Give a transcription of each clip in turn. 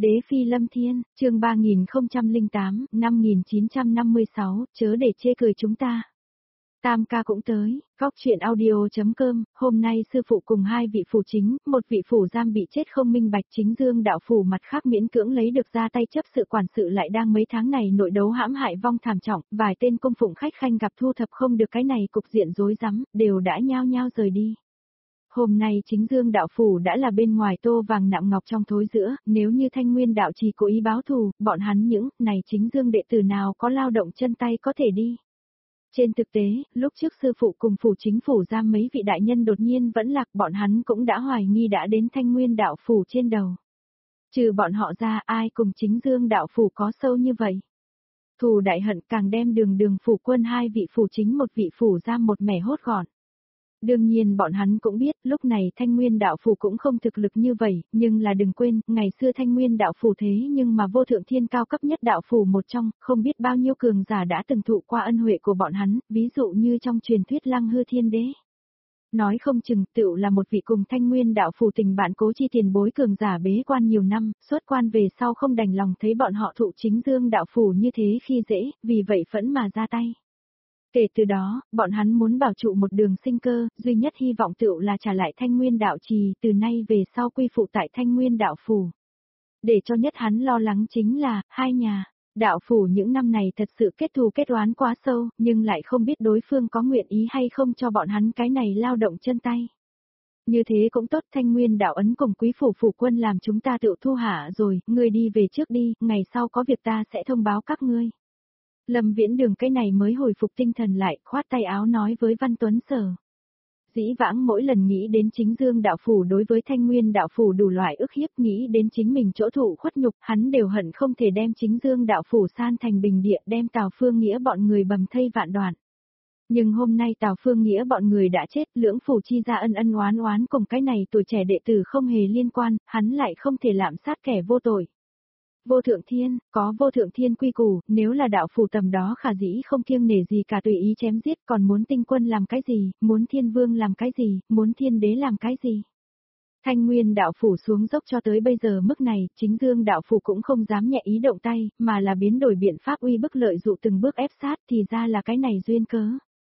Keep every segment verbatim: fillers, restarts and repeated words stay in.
Đế phi lâm thiên, chương ba nghìn không trăm lẻ tám, năm nghìn chín trăm năm mươi sáu, chớ để chê cười chúng ta. Tam ca cũng tới, góc chuyện audio.com, hôm nay sư phụ cùng hai vị phủ chính, một vị phủ giam bị chết không minh bạch, chính dương đạo phủ mặt khác miễn cưỡng lấy được ra tay chấp sự quản sự lại đang mấy tháng này nội đấu hãm hại vong thảm trọng, vài tên công phụng khách khanh gặp thu thập không được cái này cục diện rối rắm, đều đã nhao nhao rời đi. Hôm nay chính dương đạo phủ đã là bên ngoài tô vàng nạm ngọc trong thối giữa, nếu như thanh nguyên đạo trì cố ý báo thù, bọn hắn những này chính dương đệ tử nào có lao động chân tay có thể đi. Trên thực tế, lúc trước sư phụ cùng phủ chính phủ giam mấy vị đại nhân đột nhiên vẫn lạc, bọn hắn cũng đã hoài nghi đã đến thanh nguyên đạo phủ trên đầu. Trừ bọn họ ra, ai cùng chính dương đạo phủ có sâu như vậy? Thù đại hận càng đem đường đường phủ quân hai vị phủ chính một vị phủ giam một mẻ hốt gọn. Đương nhiên bọn hắn cũng biết, lúc này thanh nguyên đạo phủ cũng không thực lực như vậy, nhưng là đừng quên, ngày xưa thanh nguyên đạo phủ thế nhưng mà vô thượng thiên cao cấp nhất đạo phủ một trong, không biết bao nhiêu cường giả đã từng thụ qua ân huệ của bọn hắn, ví dụ như trong truyền thuyết Lăng Hư Thiên Đế. Nói không chừng tựu là một vị cùng thanh nguyên đạo phủ tình bạn cố chi tiền bối cường giả bế quan nhiều năm, xuất quan về sau không đành lòng thấy bọn họ thụ chính dương đạo phủ như thế khi dễ, vì vậy phẫn mà ra tay. Kể từ đó, bọn hắn muốn bảo trụ một đường sinh cơ, duy nhất hy vọng tựu là trả lại thanh nguyên đạo trì, từ nay về sau quy phụ tại thanh nguyên đạo phủ. Để cho nhất hắn lo lắng chính là, hai nhà, đạo phủ những năm này thật sự kết thù kết oán quá sâu, nhưng lại không biết đối phương có nguyện ý hay không cho bọn hắn cái này lao động chân tay. Như thế cũng tốt, thanh nguyên đạo ấn cùng quý phủ phủ quân làm chúng ta tự thu hạ rồi, ngươi đi về trước đi, ngày sau có việc ta sẽ thông báo các ngươi. Lâm Viễn Đường cái này mới hồi phục tinh thần lại, khoát tay áo nói với Văn Tuấn Sở. Dĩ vãng mỗi lần nghĩ đến chính dương đạo phủ đối với thanh nguyên đạo phủ đủ loại ức hiếp, nghĩ đến chính mình chỗ thụ khuất nhục, hắn đều hận không thể đem chính dương đạo phủ san thành bình địa, đem Tào Phương Nghĩa bọn người bầm thây vạn đoạn. Nhưng hôm nay Tào Phương Nghĩa bọn người đã chết, lưỡng phủ chi ra ân ân oán oán cùng cái này tuổi trẻ đệ tử không hề liên quan, hắn lại không thể lạm sát kẻ vô tội. Vô thượng thiên, có vô thượng thiên quy củ, nếu là đạo phủ tầm đó khả dĩ không kiêng nể gì cả tùy ý chém giết, còn muốn tinh quân làm cái gì, muốn thiên vương làm cái gì, muốn thiên đế làm cái gì. Thanh nguyên đạo phủ xuống dốc cho tới bây giờ mức này, chính dương đạo phủ cũng không dám nhẹ ý động tay, mà là biến đổi biện pháp uy bức lợi dụ từng bước ép sát, thì ra là cái này duyên cớ.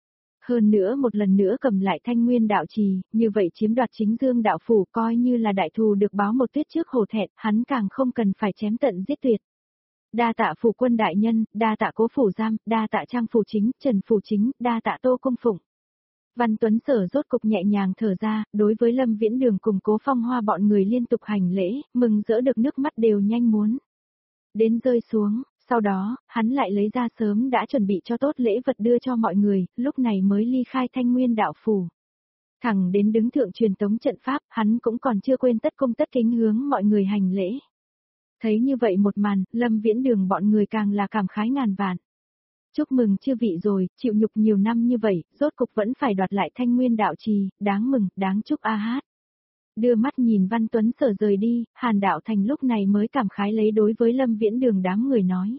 Hơn nữa một lần nữa cầm lại thanh nguyên đạo trì, như vậy chiếm đoạt chính dương đạo phủ coi như là đại thù được báo một tuyết trước hổ thẹn, hắn càng không cần phải chém tận giết tuyệt. Đa tạ phủ quân đại nhân, đa tạ cố phủ giam, đa tạ trang phủ chính, trần phủ chính, đa tạ tô công phụng. Văn Tuấn Sở rốt cục nhẹ nhàng thở ra, đối với Lâm Viễn Đường cùng Cố Phong Hoa bọn người liên tục hành lễ, mừng rỡ được nước mắt đều nhanh muốn đến rơi xuống. Sau đó, hắn lại lấy ra sớm đã chuẩn bị cho tốt lễ vật đưa cho mọi người, lúc này mới ly khai thanh nguyên đạo phủ. Thẳng đến đứng thượng truyền tống trận pháp, hắn cũng còn chưa quên tất cung tất kính hướng mọi người hành lễ. Thấy như vậy một màn, Lâm Viễn Đường bọn người càng là cảm khái ngàn vạn. Chúc mừng chư vị rồi, chịu nhục nhiều năm như vậy, rốt cục vẫn phải đoạt lại thanh nguyên đạo trì, đáng mừng, đáng chúc a hát. Đưa mắt nhìn Văn Tuấn Sở rời đi, Hàn Đạo Thành lúc này mới cảm khái lấy đối với Lâm Viễn Đường đám người nói.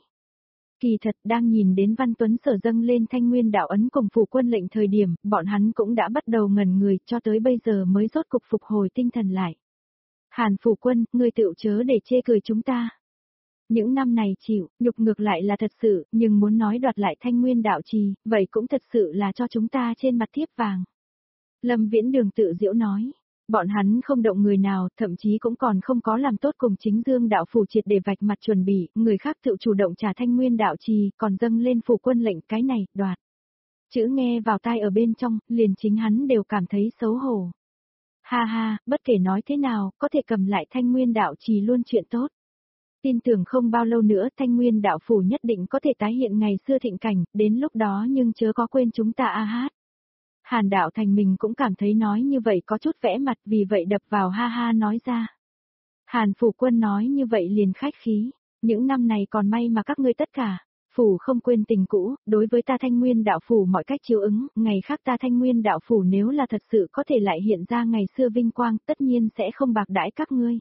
Kỳ thật đang nhìn đến Văn Tuấn Sở dâng lên thanh nguyên đạo ấn cùng phủ quân lệnh thời điểm, bọn hắn cũng đã bắt đầu ngẩn người cho tới bây giờ mới rốt cục phục hồi tinh thần lại. Hàn phủ quân, ngươi tựu chớ để chê cười chúng ta. Những năm này chịu, nhục ngược lại là thật sự, nhưng muốn nói đoạt lại thanh nguyên đạo trì, vậy cũng thật sự là cho chúng ta trên mặt thiếp vàng. Lâm Viễn Đường tự giễu nói. Bọn hắn không động người nào, thậm chí cũng còn không có làm tốt cùng chính dương đạo phủ triệt để vạch mặt chuẩn bị, người khác tự chủ động trả thanh nguyên đạo trì, còn dâng lên phủ quân lệnh cái này, đoạt. Chữ nghe vào tai ở bên trong, liền chính hắn đều cảm thấy xấu hổ. Ha ha, bất kể nói thế nào, có thể cầm lại thanh nguyên đạo trì luôn chuyện tốt. Tin tưởng không bao lâu nữa thanh nguyên đạo phủ nhất định có thể tái hiện ngày xưa thịnh cảnh, đến lúc đó nhưng chớ có quên chúng ta a hát. Hàn Đạo Thành mình cũng cảm thấy nói như vậy có chút vẽ mặt, vì vậy đập vào ha ha nói ra. Hàn phủ quân nói như vậy liền khách khí, những năm này còn may mà các ngươi tất cả, phủ không quên tình cũ, đối với ta thanh nguyên đạo phủ mọi cách chiếu ứng, ngày khác ta thanh nguyên đạo phủ nếu là thật sự có thể lại hiện ra ngày xưa vinh quang, tất nhiên sẽ không bạc đãi các ngươi.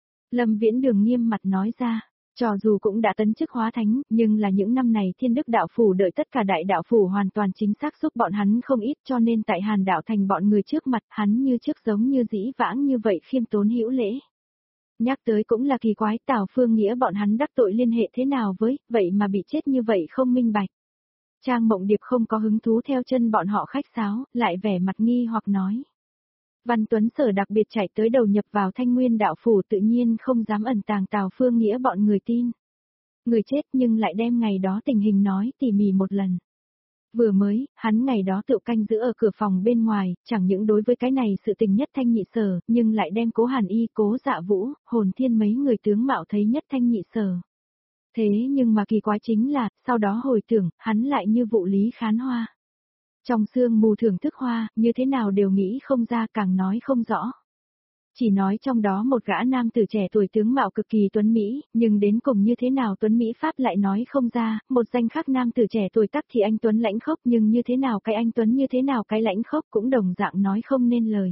Lâm Viễn Đường nghiêm mặt nói ra. Cho dù cũng đã tấn chức hóa thánh, nhưng là những năm này thiên đức đạo phủ đợi tất cả đại đạo phủ hoàn toàn chính xác giúp bọn hắn không ít, cho nên tại Hàn Đạo Thành bọn người trước mặt hắn như trước giống như dĩ vãng như vậy khiêm tốn hữu lễ. Nhắc tới cũng là kỳ quái, Tào Phương Nghĩa bọn hắn đắc tội liên hệ thế nào với, vậy mà bị chết như vậy không minh bạch. Trang Mộng Điệp không có hứng thú theo chân bọn họ khách sáo, lại vẻ mặt nghi hoặc nói. Văn Tuấn Sở đặc biệt chạy tới đầu nhập vào Thanh Nguyên đạo phủ, tự nhiên không dám ẩn tàng Tào Phương Nghĩa bọn người tin. Người chết nhưng lại đem ngày đó tình hình nói tỉ mỉ một lần. Vừa mới, hắn ngày đó tự canh giữ ở cửa phòng bên ngoài, chẳng những đối với cái này sự tình nhất thanh nhị sở, nhưng lại đem Cố Hàn Y, Cố Dạ Vũ, Hồn Thiên mấy người tướng mạo thấy nhất thanh nhị sở. Thế nhưng mà kỳ quái chính là, sau đó hồi tưởng, hắn lại như vụ lý khán hoa. Trong sương mù thưởng thức hoa, như thế nào đều nghĩ không ra, càng nói không rõ. Chỉ nói trong đó một gã nam tử trẻ tuổi tướng mạo cực kỳ tuấn Mỹ, nhưng đến cùng như thế nào tuấn Mỹ Pháp lại nói không ra, một danh khác nam tử trẻ tuổi tắc thì anh tuấn lãnh khốc, nhưng như thế nào cái anh tuấn như thế nào cái lãnh khốc cũng đồng dạng nói không nên lời.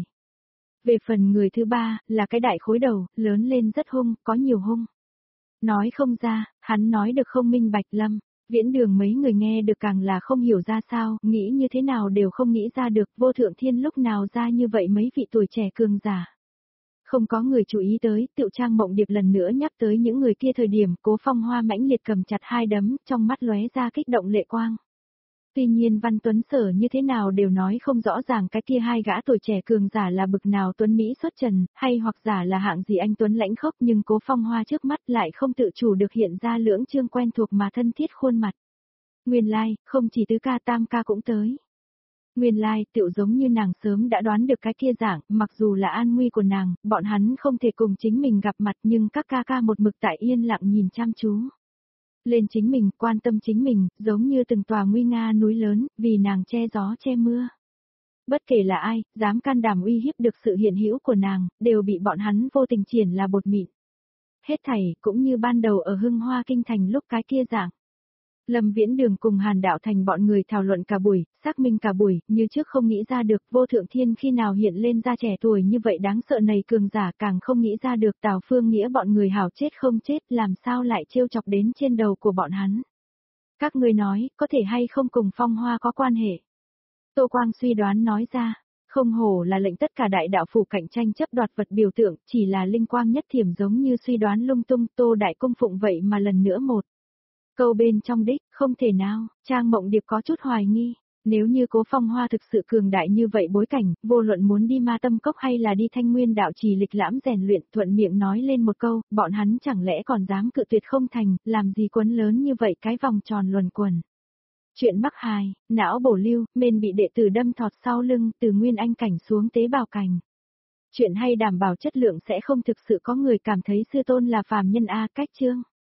Về phần người thứ ba, là cái đại khối đầu, lớn lên rất hung, có nhiều hung. Nói không ra, hắn nói được không minh bạch. Lâm Viễn Đường mấy người nghe được càng là không hiểu ra sao, nghĩ như thế nào đều không nghĩ ra được Vô Thượng Thiên lúc nào ra như vậy mấy vị tuổi trẻ cường giả. Không có người chú ý tới, Tựu Trang Mộng Điệp lần nữa nhắc tới những người kia thời điểm, Cố Phong Hoa mãnh liệt cầm chặt hai đấm, trong mắt lóe ra kích động lệ quang. Tuy nhiên Văn Tuấn Sở như thế nào đều nói không rõ ràng cái kia hai gã tuổi trẻ cường giả là bực nào tuấn Mỹ xuất trần, hay hoặc giả là hạng gì anh tuấn lãnh khốc, nhưng Cố Phong Hoa trước mắt lại không tự chủ được hiện ra lưỡng chương quen thuộc mà thân thiết khuôn mặt. Nguyên lai, like, không chỉ tứ ca tam ca cũng tới. Nguyên lai, like, tựu giống như nàng sớm đã đoán được cái kia dạng, mặc dù là an nguy của nàng, bọn hắn không thể cùng chính mình gặp mặt nhưng các ca ca một mực tại yên lặng nhìn chăm chú. Lên chính mình, quan tâm chính mình, giống như từng tòa nguy nga núi lớn, vì nàng che gió che mưa. Bất kể là ai, dám can đảm uy hiếp được sự hiện hữu của nàng, đều bị bọn hắn vô tình triển là bột mịn. Hết thảy, cũng như ban đầu ở Hưng Hoa Kinh Thành lúc cái kia dạng. Lâm Viễn Đường cùng Hàn Đạo Thành bọn người thảo luận cả buổi, xác minh cả buổi, như trước không nghĩ ra được Vô Thượng Thiên khi nào hiện lên ra trẻ tuổi như vậy đáng sợ này, cường giả càng không nghĩ ra được Tào Phương Nghĩa bọn người hảo chết không chết làm sao lại trêu chọc đến trên đầu của bọn hắn. Các ngươi nói, có thể hay không cùng Phong Hoa có quan hệ? Tô Quang suy đoán nói ra, không hổ là lệnh tất cả đại đạo phủ cạnh tranh chấp đoạt vật biểu tượng, chỉ là linh quang nhất thiểm giống như suy đoán lung tung. Tô Đại Cung Phụng vậy mà lần nữa một câu bên trong đích, không thể nào. Trang Mộng Điệp có chút hoài nghi, nếu như Cố Phong Hoa thực sự cường đại như vậy bối cảnh, vô luận muốn đi Ma Tâm Cốc hay là đi Thanh Nguyên đạo trì lịch lãm rèn luyện, thuận miệng nói lên một câu, bọn hắn chẳng lẽ còn dám cự tuyệt không thành, làm gì quấn lớn như vậy cái vòng tròn luẩn quẩn. Chuyện mắc hài, não bổ lưu, mên bị đệ tử đâm thọt sau lưng, từ nguyên anh cảnh xuống tế bào cảnh. Chuyện hay đảm bảo chất lượng sẽ không thực sự có người cảm thấy sư tôn là phàm nhân a. Cách chương